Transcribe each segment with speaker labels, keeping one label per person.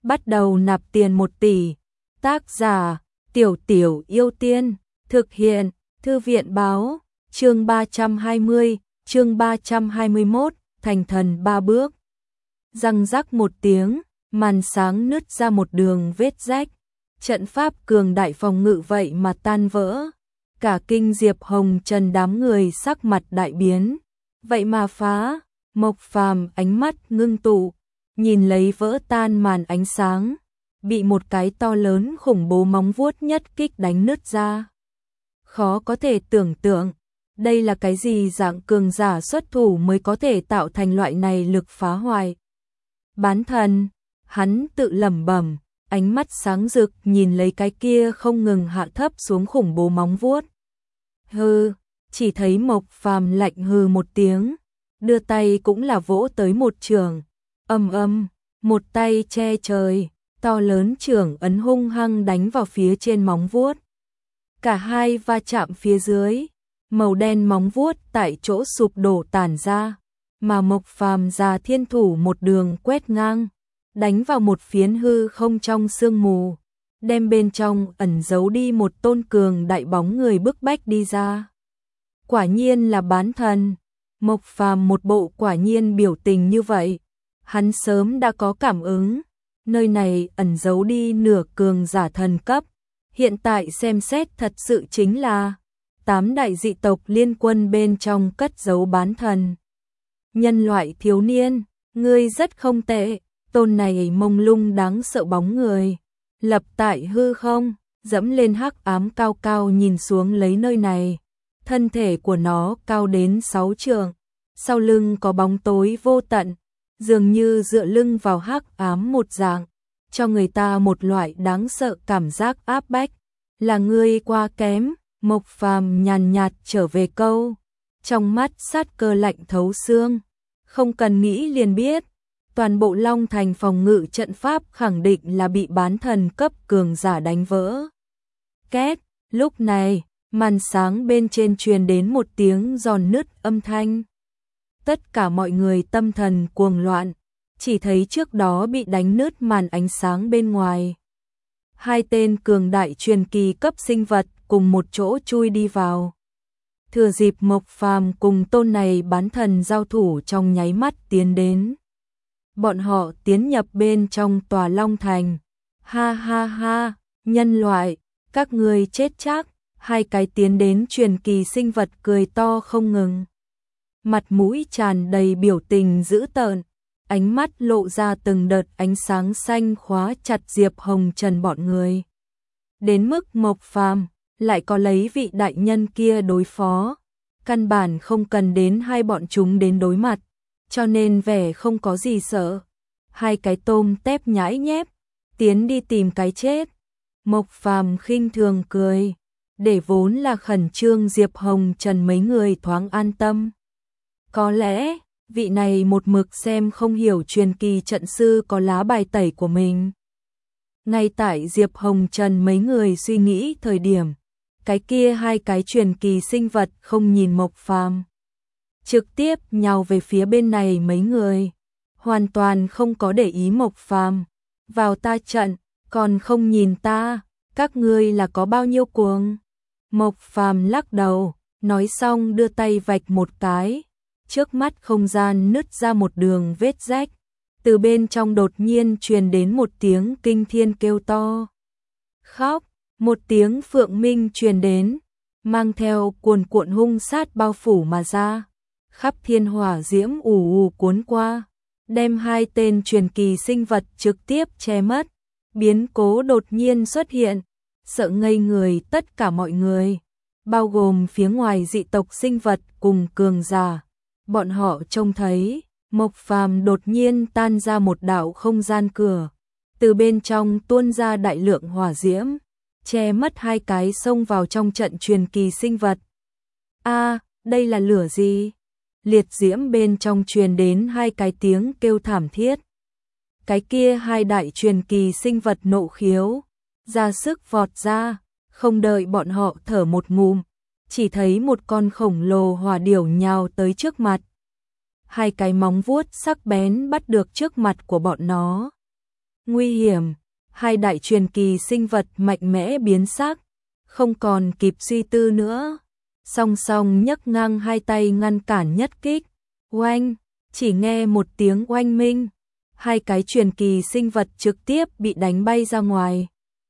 Speaker 1: bắt đầu nạp tiền 1 tỷ. Tác giả Tiểu Tiểu Yêu Tiên. Thực hiện Thư viện báo. Chương 320, chương 321, thành thần 3 bước. Răng rắc một tiếng, màn sáng nứt ra một đường vết rách. Trận pháp cường đại phòng ngự vậy mà tan vỡ. Cả kinh Diệp Hồng Trần đám người sắc mặt đại biến. Vậy mà phá. Mộc Phàm ánh mắt ngưng tụ, nhìn lấy vỡ tan màn ánh sáng, bị một cái to lớn khủng bố móng vuốt nhất kích đánh nứt ra. Khó có thể tưởng tượng, đây là cái gì dạng cường giả xuất thủ mới có thể tạo thành loại này lực phá hoại. Bán thần, hắn tự lẩm bẩm, ánh mắt sáng rực nhìn lấy cái kia không ngừng hạ thấp xuống khủng bố móng vuốt. Hừ, chỉ thấy Mộc Phàm lạnh hừ một tiếng, đưa tay cũng là vỗ tới một chưởng. Ầm ầm, một tay che trời, to lớn chưởng ấn hung hăng đánh vào phía trên móng vuốt. Cả hai va chạm phía dưới, màu đen móng vuốt tại chỗ sụp đổ tản ra, mà Mộc Phàm già thiên thủ một đường quét ngang, đánh vào một phiến hư không trong sương mù, đem bên trong ẩn giấu đi một tôn cường đại bóng người bức bách đi ra. Quả nhiên là bán thần. Mộc Phàm một bộ quả nhiên biểu tình như vậy, hắn sớm đã có cảm ứng, nơi này ẩn giấu đi nửa cường giả thần cấp, hiện tại xem xét thật sự chính là 8 đại dị tộc liên quân bên trong cất giấu bán thần. Nhân loại thiếu niên, ngươi rất không tệ, tôn này mông lung đáng sợ bóng người, lập tại hư không, dẫm lên hắc ám cao cao nhìn xuống lấy nơi này. Thân thể của nó cao đến 6 trượng, sau lưng có bóng tối vô tận, dường như dựa lưng vào hắc ám một dạng, cho người ta một loại đáng sợ cảm giác áp bách. Là ngươi quá kém, Mộc Phàm nhàn nhạt trở về câu, trong mắt sát cơ lạnh thấu xương, không cần nghĩ liền biết, toàn bộ Long Thành phòng ngự trận pháp khẳng định là bị bán thần cấp cường giả đánh vỡ. Két, lúc này, màn sáng bên trên truyền đến một tiếng giòn nứt âm thanh. Tất cả mọi người tâm thần cuồng loạn, chỉ thấy trước đó bị đánh nứt màn ánh sáng bên ngoài. Hai tên cường đại truyền kỳ cấp sinh vật cùng một chỗ chui đi vào. Thừa dịp Mộc Phàm cùng tôn này bán thần giao thủ trong nháy mắt tiến đến. Bọn họ tiến nhập bên trong tòa Long Thành. Ha ha ha, nhân loại, các ngươi chết chắc. Hai cái tiến đến truyền kỳ sinh vật cười to không ngừng. Mặt mũi tràn đầy biểu tình dữ tợn, ánh mắt lộ ra từng đợt ánh sáng xanh khóa chặt Diệp Hồng Trần bọn người. Đến mức Mộc Phàm lại có lấy vị đại nhân kia đối phó, căn bản không cần đến hai bọn chúng đến đối mặt, cho nên vẻ không có gì sợ. Hai cái tôm tép nhãi nhép, tiến đi tìm cái chết. Mộc Phàm khinh thường cười, để vốn là khẩn trương Diệp Hồng Trần mấy người thoáng an tâm. Có lẽ, vị này một mực xem không hiểu truyền kỳ trận sư có lá bài tẩy của mình. Ngay tại Diệp Hồng Trần mấy người suy nghĩ thời điểm, cái kia hai cái truyền kỳ sinh vật không nhìn Mộc Phàm, trực tiếp nhào về phía bên này mấy người, hoàn toàn không có để ý Mộc Phàm. Vào ta trận, còn không nhìn ta, các ngươi là có bao nhiêu cuồng. Mộc Phàm lắc đầu, nói xong đưa tay vạch một cái, trước mắt không gian nứt ra một đường vết rách, từ bên trong đột nhiên truyền đến một tiếng kinh thiên kêu to. Khóc, một tiếng phượng minh truyền đến, mang theo cuồn cuộn hung sát bao phủ mà ra, khắp thiên hỏa diễm ù ù cuốn qua, đem hai tên truyền kỳ sinh vật trực tiếp che mất. Biến cố đột nhiên xuất hiện, sợ ngây người tất cả mọi người, bao gồm phía ngoài dị tộc sinh vật cùng cường giả. Bọn họ trông thấy, Mộc Phàm đột nhiên tan ra một đạo không gian cửa, từ bên trong tuôn ra đại lượng hỏa diễm, che mất hai cái xông vào trong trận truyền kỳ sinh vật. A, đây là lửa gì? Liệt diễm bên trong truyền đến hai cái tiếng kêu thảm thiết. Cái kia hai đại truyền kỳ sinh vật nộ khiếu, ra sức vọt ra, không đợi bọn họ thở một ngụm, chỉ thấy một con khổng lồ hỏa điểu nhào tới trước mặt. Hai cái móng vuốt sắc bén bắt được trước mặt của bọn nó. Nguy hiểm, hai đại truyền kỳ sinh vật mạnh mẽ biến sắc, không còn kịp suy tư nữa. Song song nhấc ngang hai tay ngăn cản nhất kích. Oanh, chỉ nghe một tiếng oanh minh, hai cái truyền kỳ sinh vật trực tiếp bị đánh bay ra ngoài,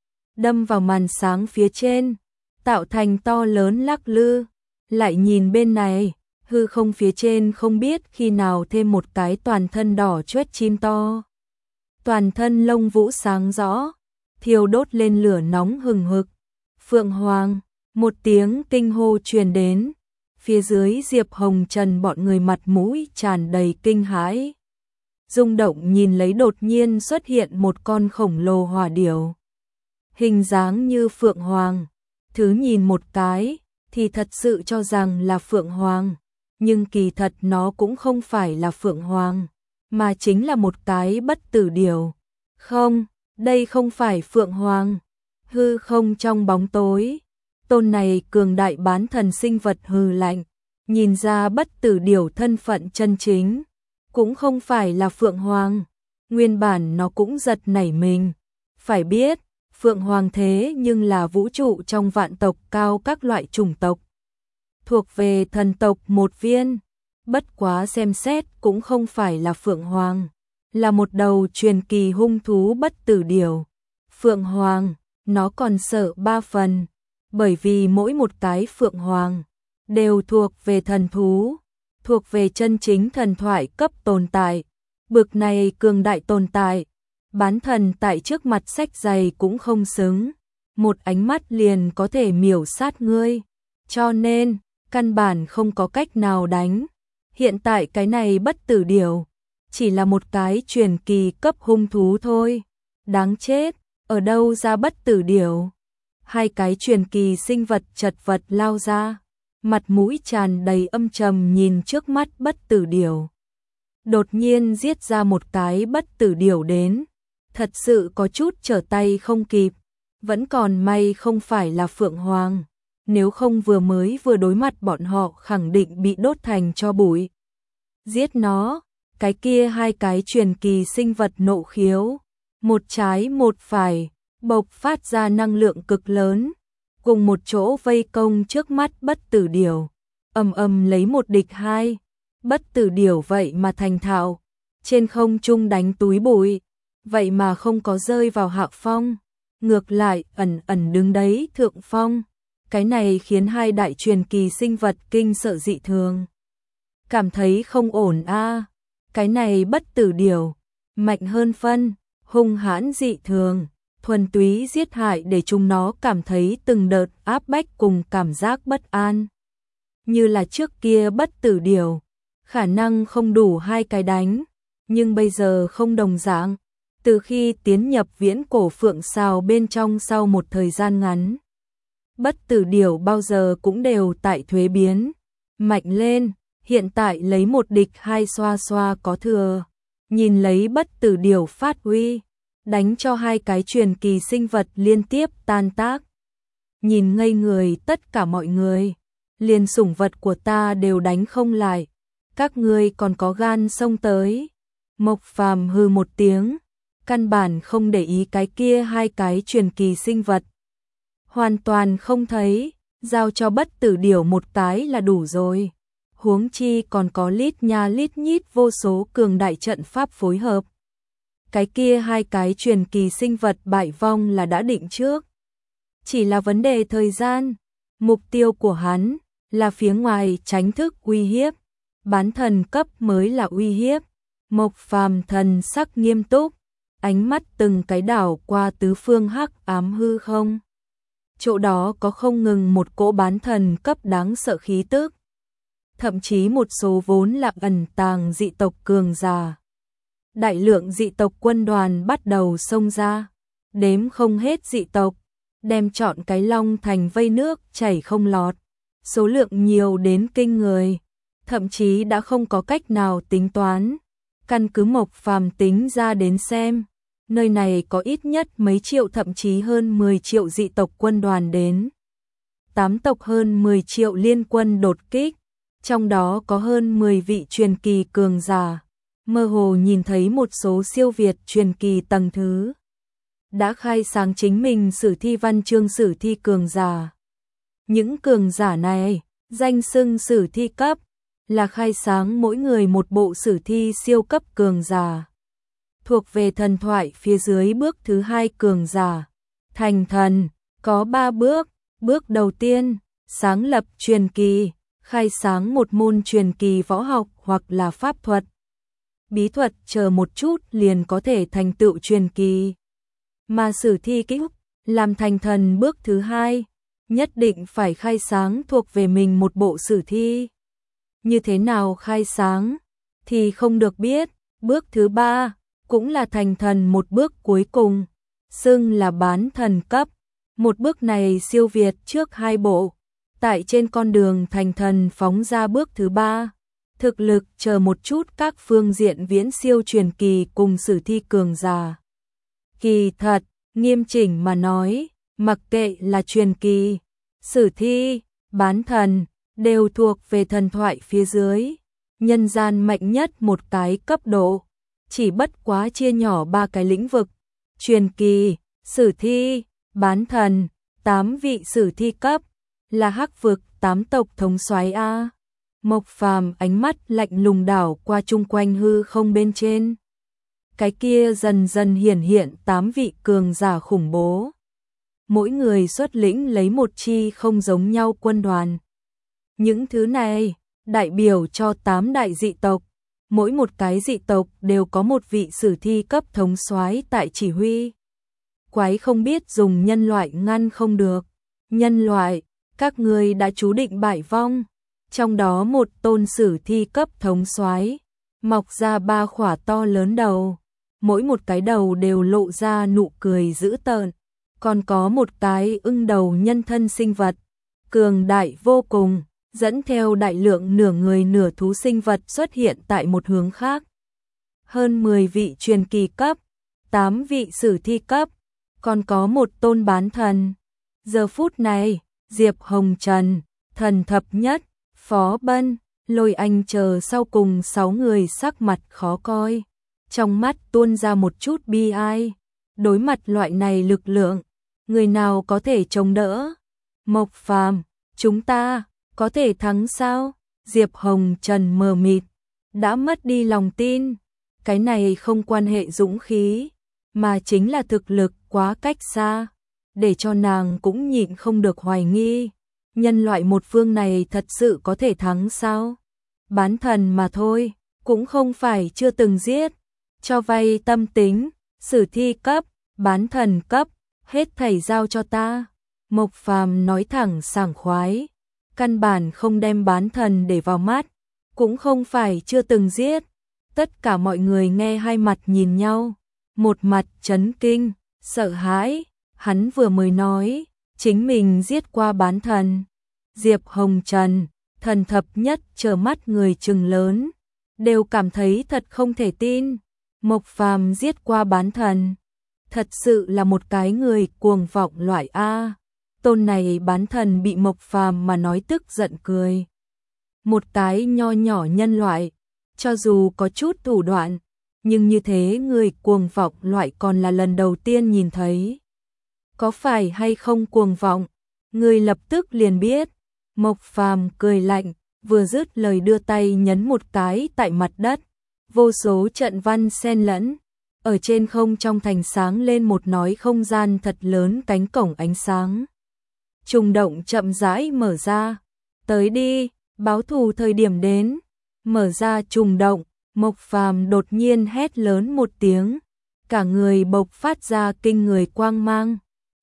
Speaker 1: đâm vào màn sáng phía trên, tạo thành to lớn lắc lư. Lại nhìn bên này, hư không phía trên không biết khi nào thêm một cái toàn thân đỏ chót chim to. Toàn thân lông vũ sáng rõ, thiêu đốt lên lửa nóng hừng hực. Phượng Hoàng, một tiếng kinh hô truyền đến. Phía dưới Diệp Hồng Trần bọn người mặt mũi tràn đầy kinh hãi. Rung động nhìn lấy đột nhiên xuất hiện một con khổng lồ hỏa điểu. Hình dáng như Phượng Hoàng, thứ nhìn một cái thì thật sự cho rằng là Phượng Hoàng, nhưng kỳ thật nó cũng không phải là Phượng Hoàng, mà chính là một cái bất tử điểu. Không, đây không phải Phượng Hoàng. Hư không trong bóng tối, tôn này cường đại bán thần sinh vật hừ lạnh, nhìn ra bất tử điểu thân phận chân chính, cũng không phải là Phượng Hoàng. Nguyên bản nó cũng giật nảy mình, phải biết, Phượng Hoàng thế nhưng là vũ trụ trong vạn tộc cao các loại chủng tộc, thuộc về thần tộc một viên, bất quá xem xét cũng không phải là Phượng Hoàng, là một đầu truyền kỳ hung thú bất tử điểu. Phượng Hoàng, nó còn sợ ba phần, bởi vì mỗi một cái Phượng Hoàng đều thuộc về thần thú, thuộc về chân chính thần thoại cấp tồn tại. Bực này cường đại tồn tại, bán thần tại trước mặt sách dày cũng không xứng, một ánh mắt liền có thể miểu sát ngươi, cho nên căn bản không có cách nào đánh. Hiện tại cái này bất tử điểu chỉ là một cái truyền kỳ cấp hung thú thôi. Đáng chết, ở đâu ra bất tử điểu? Hai cái truyền kỳ sinh vật chật vật lao ra, mặt mũi tràn đầy âm trầm nhìn trước mắt bất tử điểu. Đột nhiên giết ra một cái bất tử điểu đến, thật sự có chút trở tay không kịp, vẫn còn may không phải là Phượng Hoàng, nếu không vừa đối mặt bọn họ khẳng định bị đốt thành tro bụi. Giết nó, cái kia hai cái truyền kỳ sinh vật nộ khiếu, một trái một phải, bộc phát ra năng lượng cực lớn, cùng một chỗ vây công trước mắt bất tử điểu, ầm lấy một địch hai. Bất tử điểu vậy mà thành thạo, trên không trung đánh túi bụi, vậy mà không có rơi vào hạ phong, ngược lại ẩn đứng đấy thượng phong. Cái này khiến hai đại truyền kỳ sinh vật kinh sợ dị thường, cảm thấy không ổn a. Cái này bất tử điểu mạnh hơn phân, hung hãn dị thường, thuần túy giết hại để chúng nó cảm thấy từng đợt áp bách cùng cảm giác bất an. Như là trước kia bất tử điểu, khả năng không đủ hai cái đánh, nhưng bây giờ không đồng dạng. Từ khi tiến nhập viễn cổ phượng sào bên trong sau một thời gian ngắn, bất tử điểu bao giờ cũng đều tại thuế biến, mạnh lên, hiện tại lấy một địch hai xoa xoa có thừa. Nhìn lấy bất tử điểu phát uy, đánh cho hai cái truyền kỳ sinh vật liên tiếp tan tác. Nhìn ngây người tất cả mọi người, liền sủng vật của ta đều đánh không lại, các ngươi còn có gan xông tới. Mộc Phàm hừ một tiếng, căn bản không để ý cái kia hai cái truyền kỳ sinh vật. Hoàn toàn không thấy, giao cho bất tử điểu một cái là đủ rồi. Huống chi còn có lít nha lít nhít vô số cường đại trận pháp phối hợp. Cái kia hai cái truyền kỳ sinh vật bại vong là đã định trước. Chỉ là vấn đề thời gian, mục tiêu của hắn là phía ngoài tránh thức uy hiếp, bán thần cấp mới là uy hiếp. Mộc Phàm thần sắc nghiêm túc, ánh mắt từng cái đảo qua tứ phương hắc ám hư không. Chỗ đó có không ngừng một cỗ bán thần cấp đáng sợ khí tức, thậm chí một số vốn là ẩn tàng dị tộc cường giả. Đại lượng dị tộc quân đoàn bắt đầu xông ra, đếm không hết dị tộc, đem trọn cái Long Thành vây nước chảy không lọt, số lượng nhiều đến kinh người, thậm chí đã không có cách nào tính toán. Căn cứ Mộc Phàm tính ra đến xem, nơi này có ít nhất mấy triệu thậm chí hơn 10 triệu dị tộc quân đoàn đến. 8 tộc hơn 10 triệu liên quân đột kích, trong đó có hơn 10 vị truyền kỳ cường giả. mơ hồ nhìn thấy một số siêu việt truyền kỳ tầng thứ đã khai sáng chính mình sử thi văn chương sử thi cường giả. Những cường giả này, danh xưng sử thi cấp, là khai sáng mỗi người một bộ sử thi siêu cấp cường giả. Thuộc về thần thoại phía dưới bước thứ 2 cường giả. Thành thần, có 3 bước. Bước đầu tiên, sáng lập truyền kỳ, khai sáng một môn truyền kỳ võ học hoặc là pháp thuật. Bí thuật chờ một chút liền có thể thành tựu truyền kỳ. Mà sử thi kỹ làm thành thần bước thứ 2, nhất định phải khai sáng thuộc về mình một bộ sử thi. Như thế nào khai sáng thì không được biết. Bước thứ 3 cũng là thành thần một bước cuối cùng, xưng là bán thần cấp. Một bước này siêu việt trước 2 bộ. Tại trên con đường thành thần phóng ra bước thứ 3, thực lực chờ một chút các phương diện viễn siêu truyền kỳ cùng sử thi cường giả. Kỳ thật, nghiêm chỉnh mà nói, mặc kệ là truyền kỳ, sử thi, bán thần, đều thuộc về thần thoại phía dưới. Nhân gian mạnh nhất một cái cấp độ, chỉ bất quá chia nhỏ 3 cái lĩnh vực. Truyền kỳ, sử thi, bán thần, 8 vị sử thi cấp, là Hắc vực 8 tộc thống soái a. Mộc Phàm ánh mắt lạnh lùng đảo qua chung quanh hư không bên trên. Cái kia dần dần hiển hiện 8 vị cường giả khủng bố. Mỗi người xuất lĩnh lấy một chi không giống nhau quân đoàn. Những thứ này đại biểu cho 8 đại dị tộc. Mỗi một cái dị tộc đều có một vị sử thi cấp thống soái tại chỉ huy. Quái không biết dùng nhân loại ngăn không được. Nhân loại, các ngươi đã chú định bại vong. Trong đó một tôn sử thi cấp thống soái mọc ra 3 khỏa to lớn đầu. Mỗi một cái đầu đều lộ ra nụ cười dữ tợn. Còn có một cái ưng đầu nhân thân sinh vật, cường đại vô cùng, dẫn theo đại lượng nửa người nửa thú sinh vật xuất hiện tại một hướng khác. Hơn 10 vị truyền kỳ cấp, 8 vị sử thi cấp, còn có một tôn bán thần. Giờ phút này, Diệp Hồng Trần, Thần Thập Nhất, Phó Bân, Lôi Anh chờ sau cùng 6 người sắc mặt khó coi. Trong mắt tuôn ra một chút bi ai. Đối mặt loại này lực lượng, người nào có thể chống đỡ? Mộc Phàm, chúng ta có thể thắng sao? Diệp Hồng Trần mờ mịt, đã mất đi lòng tin. Cái này không quan hệ dũng khí, mà chính là thực lực quá cách xa, để cho nàng cũng nhịn không được hoài nghi. Nhân loại một phương này thật sự có thể thắng sao? Bán thần mà thôi, cũng không phải chưa từng giết. Cho vay tâm tính, sử thi cấp, bán thần cấp, hết thảy giao cho ta. Mộc Phàm nói thẳng sảng khoái, căn bản không đem bán thần để vào mắt, cũng không phải chưa từng giết. Tất cả mọi người nghe hai mặt nhìn nhau, một mặt chấn kinh, sợ hãi. Hắn vừa mới nói, chính mình giết qua bán thần. Diệp Hồng Trần, Thần Thập Nhất trợn mắt người trừng lớn, đều cảm thấy thật không thể tin. Mộc Phàm giết qua bán thần, thật sự là một cái người cuồng vọng loại A. Tôn này bán thần bị Mộc Phàm mà nói tức giận cười. Một cái nho nhỏ nhân loại, cho dù có chút thủ đoạn, nhưng như thế người cuồng vọng loại còn là lần đầu tiên nhìn thấy. Có phải hay không cuồng vọng, người lập tức liền biết. Mộc Phàm cười lạnh, vừa dứt lời đưa tay nhấn một cái tại mặt đất. Vô số trận văn xen lẫn, ở trên không trong thành sáng lên một nói không gian thật lớn cánh cổng ánh sáng. Trùng động chậm rãi mở ra, tới đi, báo thù thời điểm đến. Mở ra trùng động, Mộc Phàm đột nhiên hét lớn một tiếng, cả người bộc phát ra kinh người quang mang.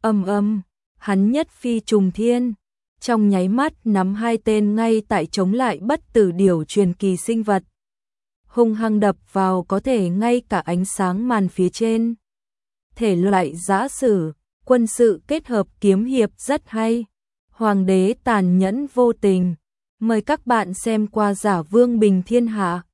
Speaker 1: Hắn nhất phi trùng thiên, trong nháy mắt nắm 2 tên ngay tại chống lại bất tử điểu truyền kỳ sinh vật. Hung hăng đập vào có thể ngay cả ánh sáng màn phía trên. Thể loại giã sử, quân sự kết hợp kiếm hiệp rất hay. Hoàng đế tàn nhẫn vô tình. Mời các bạn xem qua Giả Vương Bình Thiên Hạ.